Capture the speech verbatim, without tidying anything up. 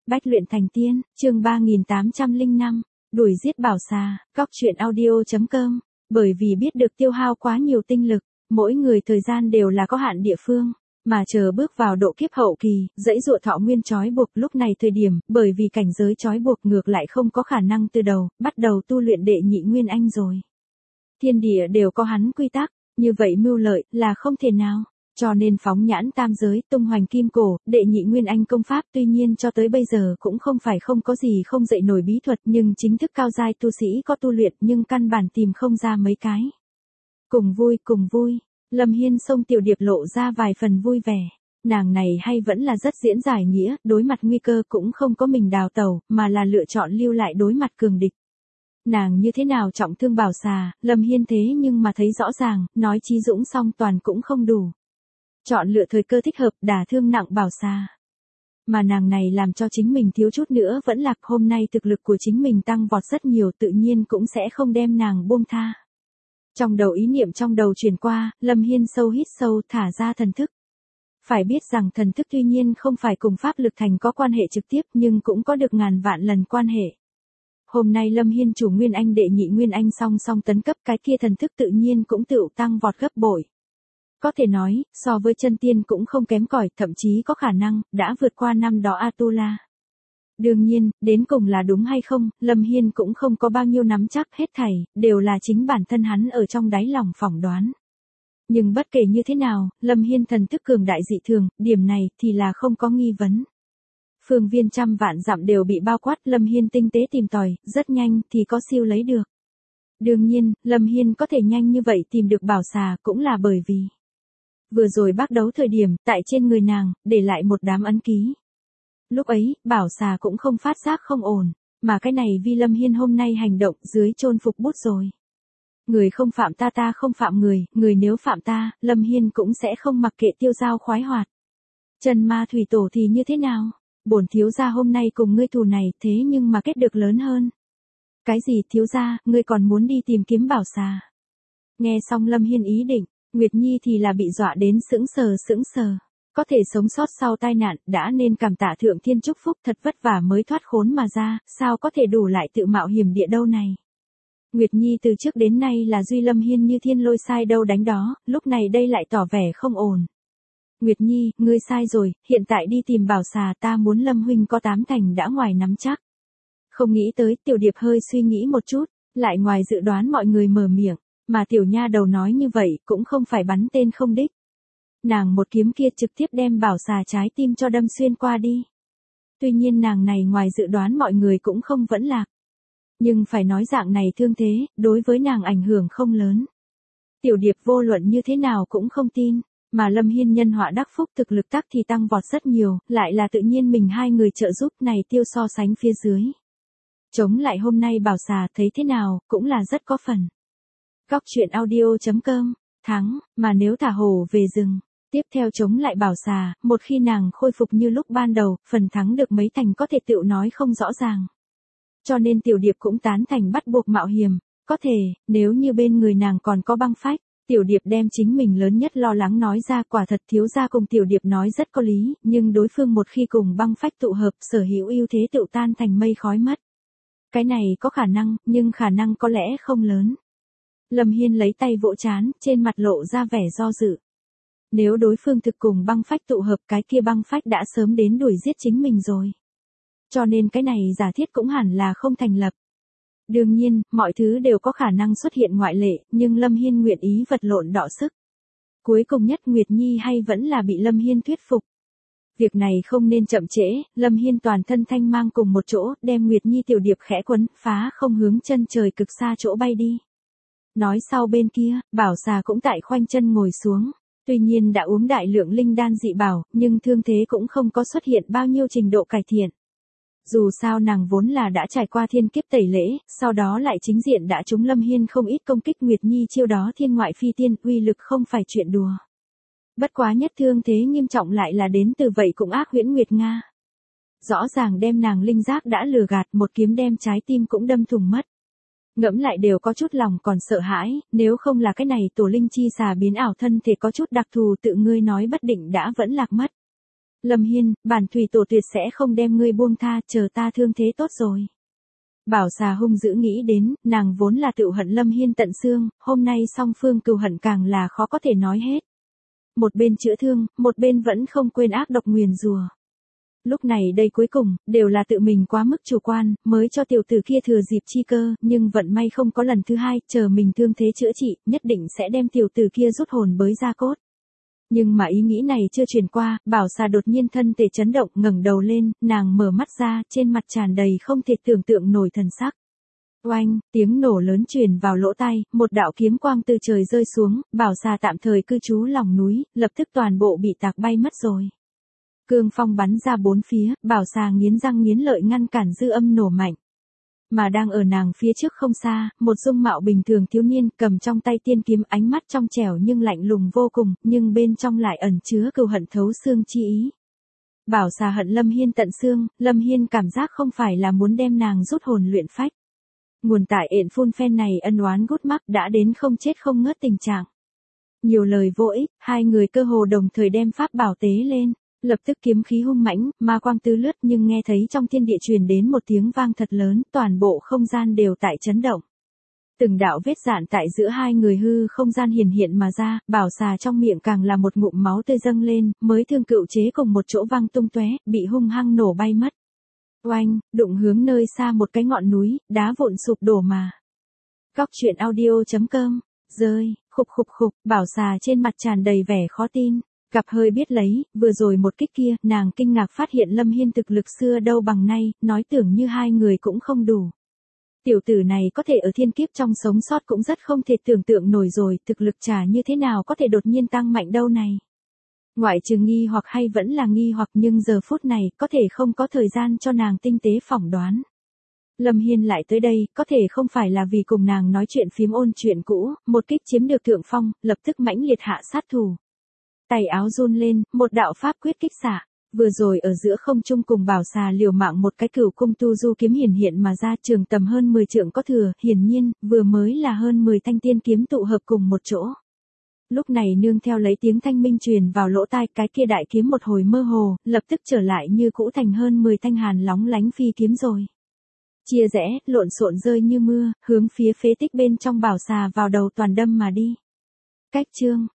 Bách luyện thành tiên, chương ba nghìn tám trăm lẻ năm, đuổi giết bảo xà, góc truyện audio.com. Bởi vì biết được tiêu hao quá nhiều tinh lực, mỗi người thời gian đều là có hạn địa phương, mà chờ bước vào độ kiếp hậu kỳ, dãy dụa thọ nguyên trói buộc lúc này thời điểm, bởi vì cảnh giới trói buộc ngược lại không có khả năng từ đầu, bắt đầu tu luyện đệ nhị nguyên anh rồi. Thiên địa đều có hắn quy tắc, như vậy mưu lợi là không thể nào. Cho nên phóng nhãn tam giới, tung hoành kim cổ, đệ nhị nguyên anh công pháp tuy nhiên cho tới bây giờ cũng không phải không có gì không dậy nổi bí thuật, nhưng chính thức cao giai tu sĩ có tu luyện nhưng căn bản tìm không ra mấy cái. Cùng vui cùng vui, Lâm Hiên xông Tiểu Điệp lộ ra vài phần vui vẻ. Nàng này hay vẫn là rất diễn giải nghĩa, đối mặt nguy cơ cũng không có mình đào tẩu, mà là lựa chọn lưu lại đối mặt cường địch. Nàng như thế nào trọng thương bảo xà, Lâm Hiên thế nhưng mà thấy rõ ràng, nói chí dũng song toàn cũng không đủ. Chọn lựa thời cơ thích hợp đả thương nặng bảo xà. Mà nàng này làm cho chính mình thiếu chút nữa vẫn lạc, hôm nay thực lực của chính mình tăng vọt rất nhiều, tự nhiên cũng sẽ không đem nàng buông tha. Trong đầu ý niệm trong đầu truyền qua, Lâm Hiên sâu hít sâu thả ra thần thức. Phải biết rằng thần thức tuy nhiên không phải cùng pháp lực thành có quan hệ trực tiếp nhưng cũng có được ngàn vạn lần quan hệ. Hôm nay Lâm Hiên chủ Nguyên Anh đệ nhị Nguyên Anh song song tấn cấp, cái kia thần thức tự nhiên cũng tự tăng vọt gấp bội. Có thể nói, so với chân tiên cũng không kém cỏi, thậm chí có khả năng, đã vượt qua năm đó Atula. Đương nhiên, đến cùng là đúng hay không, Lâm Hiên cũng không có bao nhiêu nắm chắc, hết thảy, đều là chính bản thân hắn ở trong đáy lòng phỏng đoán. Nhưng bất kể như thế nào, Lâm Hiên thần thức cường đại dị thường, điểm này thì là không có nghi vấn. Phương viên trăm vạn dặm đều bị bao quát, Lâm Hiên tinh tế tìm tòi, rất nhanh thì có siêu lấy được. Đương nhiên, Lâm Hiên có thể nhanh như vậy tìm được bảo xà cũng là bởi vì vừa rồi bắt đấu thời điểm, tại trên người nàng, để lại một đám ấn ký. Lúc ấy, bảo xà cũng không phát giác không ổn, mà cái này vì Lâm Hiên hôm nay hành động dưới chôn phục bút rồi. Người không phạm ta ta không phạm người, người nếu phạm ta, Lâm Hiên cũng sẽ không mặc kệ tiêu dao khoái hoạt. Trần ma thủy tổ thì như thế nào? Bổn thiếu gia hôm nay cùng ngươi thù này thế nhưng mà kết được lớn hơn. Cái gì thiếu gia, ngươi còn muốn đi tìm kiếm bảo xà? Nghe xong Lâm Hiên ý định, Nguyệt Nhi thì là bị dọa đến sững sờ sững sờ. Có thể sống sót sau tai nạn, đã nên cảm tạ thượng thiên chúc phúc, thật vất vả mới thoát khốn mà ra, sao có thể đủ lại tự mạo hiểm địa đâu này. Nguyệt Nhi từ trước đến nay là duy Lâm Hiên như thiên lôi sai đâu đánh đó, lúc này đây lại tỏ vẻ không ổn. Nguyệt Nhi, ngươi sai rồi, hiện tại đi tìm bảo xà, ta muốn Lâm huynh có tám thành đã ngoài nắm chắc. Không nghĩ tới, Tiểu Điệp hơi suy nghĩ một chút, lại ngoài dự đoán mọi người mở miệng. Mà tiểu nha đầu nói như vậy cũng không phải bắn tên không đích. Nàng một kiếm kia trực tiếp đem bảo xà trái tim cho đâm xuyên qua đi. Tuy nhiên nàng này ngoài dự đoán mọi người cũng không vẫn lạc. Nhưng phải nói dạng này thương thế, đối với nàng ảnh hưởng không lớn. Tiểu Điệp vô luận như thế nào cũng không tin, mà Lâm Hiên nhân họa đắc phúc thực lực tắc thì tăng vọt rất nhiều, lại là tự nhiên mình hai người trợ giúp này tiêu so sánh phía dưới. Chống lại hôm nay bảo xà thấy thế nào, cũng là rất có phần. Góc truyện audio.com, thắng, mà nếu thả hổ về rừng, tiếp theo chống lại bảo xà, một khi nàng khôi phục như lúc ban đầu, phần thắng được mấy thành có thể tự nói không rõ ràng. Cho nên Tiểu Điệp cũng tán thành bắt buộc mạo hiểm, có thể, nếu như bên người nàng còn có băng phách, Tiểu Điệp đem chính mình lớn nhất lo lắng nói ra, quả thật thiếu gia cùng Tiểu Điệp nói rất có lý, nhưng đối phương một khi cùng băng phách tụ hợp, sở hữu ưu thế tự tan thành mây khói mất. Cái này có khả năng, nhưng khả năng có lẽ không lớn. Lâm Hiên lấy tay vỗ trán, trên mặt lộ ra vẻ do dự. Nếu đối phương thực cùng băng phách tụ hợp, cái kia băng phách đã sớm đến đuổi giết chính mình rồi. Cho nên cái này giả thiết cũng hẳn là không thành lập. Đương nhiên, mọi thứ đều có khả năng xuất hiện ngoại lệ, nhưng Lâm Hiên nguyện ý vật lộn đọ sức. Cuối cùng nhất Nguyệt Nhi hay vẫn là bị Lâm Hiên thuyết phục. Việc này không nên chậm trễ, Lâm Hiên toàn thân thanh mang cùng một chỗ, đem Nguyệt Nhi Tiểu Điệp khẽ quấn, phá không hướng chân trời cực xa chỗ bay đi. Nói sau bên kia, bảo xà cũng tại khoanh chân ngồi xuống, tuy nhiên đã uống đại lượng linh đan dị bảo, nhưng thương thế cũng không có xuất hiện bao nhiêu trình độ cải thiện. Dù sao nàng vốn là đã trải qua thiên kiếp tẩy lễ, sau đó lại chính diện đã trúng Lâm Hiên không ít công kích, Nguyệt Nhi chiêu đó thiên ngoại phi tiên, uy lực không phải chuyện đùa. Bất quá nhất thương thế nghiêm trọng lại là đến từ vậy cũng ác huyễn Nguyệt Nga. Rõ ràng đem nàng linh giác đã lừa gạt, một kiếm đem trái tim cũng đâm thủng mất. Ngẫm lại đều có chút lòng còn sợ hãi, nếu không là cái này tổ linh chi xà biến ảo thân thể có chút đặc thù, tự ngươi nói bất định đã vẫn lạc mất. Lâm Hiên, bản thủy tổ tuyệt sẽ không đem ngươi buông tha, chờ ta thương thế tốt rồi. Bảo xà hung dữ nghĩ đến, nàng vốn là tự hận Lâm Hiên tận xương, hôm nay song phương cừu hận càng là khó có thể nói hết. Một bên chữa thương, một bên vẫn không quên ác độc nguyền rủa. Lúc này đây cuối cùng, đều là tự mình quá mức chủ quan, mới cho tiểu tử kia thừa dịp chi cơ, nhưng vận may không có lần thứ hai, chờ mình thương thế chữa trị, nhất định sẽ đem tiểu tử kia rút hồn bới ra cốt. Nhưng mà ý nghĩ này chưa truyền qua, bảo xà đột nhiên thân thể chấn động, ngẩng đầu lên, nàng mở mắt ra, trên mặt tràn đầy không thể tưởng tượng nổi thần sắc. Oanh, tiếng nổ lớn truyền vào lỗ tai, một đạo kiếm quang từ trời rơi xuống, bảo xà tạm thời cư trú lòng núi, lập tức toàn bộ bị tạc bay mất rồi. Cương phong bắn ra bốn phía, bảo xà nghiến răng nghiến lợi ngăn cản dư âm nổ mạnh. Mà đang ở nàng phía trước không xa, một dung mạo bình thường thiếu niên cầm trong tay tiên kiếm, ánh mắt trong trẻo nhưng lạnh lùng vô cùng, nhưng bên trong lại ẩn chứa cừu hận thấu xương chi ý. Bảo xà hận Lâm Hiên tận xương, Lâm Hiên cảm giác không phải là muốn đem nàng rút hồn luyện phách. Nguồn tại ện phun phen này ân oán gút mắc đã đến không chết không ngớt tình trạng. Nhiều lời vô ích, hai người cơ hồ đồng thời đem pháp bảo tế lên. Lập tức kiếm khí hung mãnh, ma quang tứ lướt, nhưng nghe thấy trong thiên địa truyền đến một tiếng vang thật lớn, toàn bộ không gian đều tại chấn động. Từng đạo vết dạn tại giữa hai người hư không gian hiển hiện mà ra, bảo xà trong miệng càng là một ngụm máu tươi dâng lên, mới thương cựu chế cùng một chỗ vang tung tóe, bị hung hăng nổ bay mất. Oanh, đụng hướng nơi xa một cái ngọn núi, đá vụn sụp đổ mà. Góc truyện audio chấm com, rơi, khục khục khục, bảo xà trên mặt tràn đầy vẻ khó tin. Gặp hơi biết lấy, vừa rồi một kích kia, nàng kinh ngạc phát hiện Lâm Hiên thực lực xưa đâu bằng nay, nói tưởng như hai người cũng không đủ. Tiểu tử này có thể ở thiên kiếp trong sống sót cũng rất không thể tưởng tượng nổi rồi, thực lực trả như thế nào có thể đột nhiên tăng mạnh đâu này. Ngoại trừ nghi hoặc hay vẫn là nghi hoặc, nhưng giờ phút này, có thể không có thời gian cho nàng tinh tế phỏng đoán. Lâm Hiên lại tới đây, có thể không phải là vì cùng nàng nói chuyện phiếm ôn chuyện cũ, một kích chiếm được thượng phong, lập tức mãnh liệt hạ sát thủ. Tay áo run lên, một đạo pháp quyết kích xạ, vừa rồi ở giữa không trung cùng bảo xà liều mạng một cái cửu cung tu du kiếm hiển hiện mà ra, trường tầm hơn mười trượng có thừa, hiển nhiên, vừa mới là hơn mười thanh tiên kiếm tụ hợp cùng một chỗ. Lúc này nương theo lấy tiếng thanh minh truyền vào lỗ tai, cái kia đại kiếm một hồi mơ hồ, lập tức trở lại như cũ thành hơn mười thanh hàn lóng lánh phi kiếm rồi. Chia rẽ, lộn xộn rơi như mưa, hướng phía phế tích bên trong bảo xà vào đầu toàn đâm mà đi. Cách chương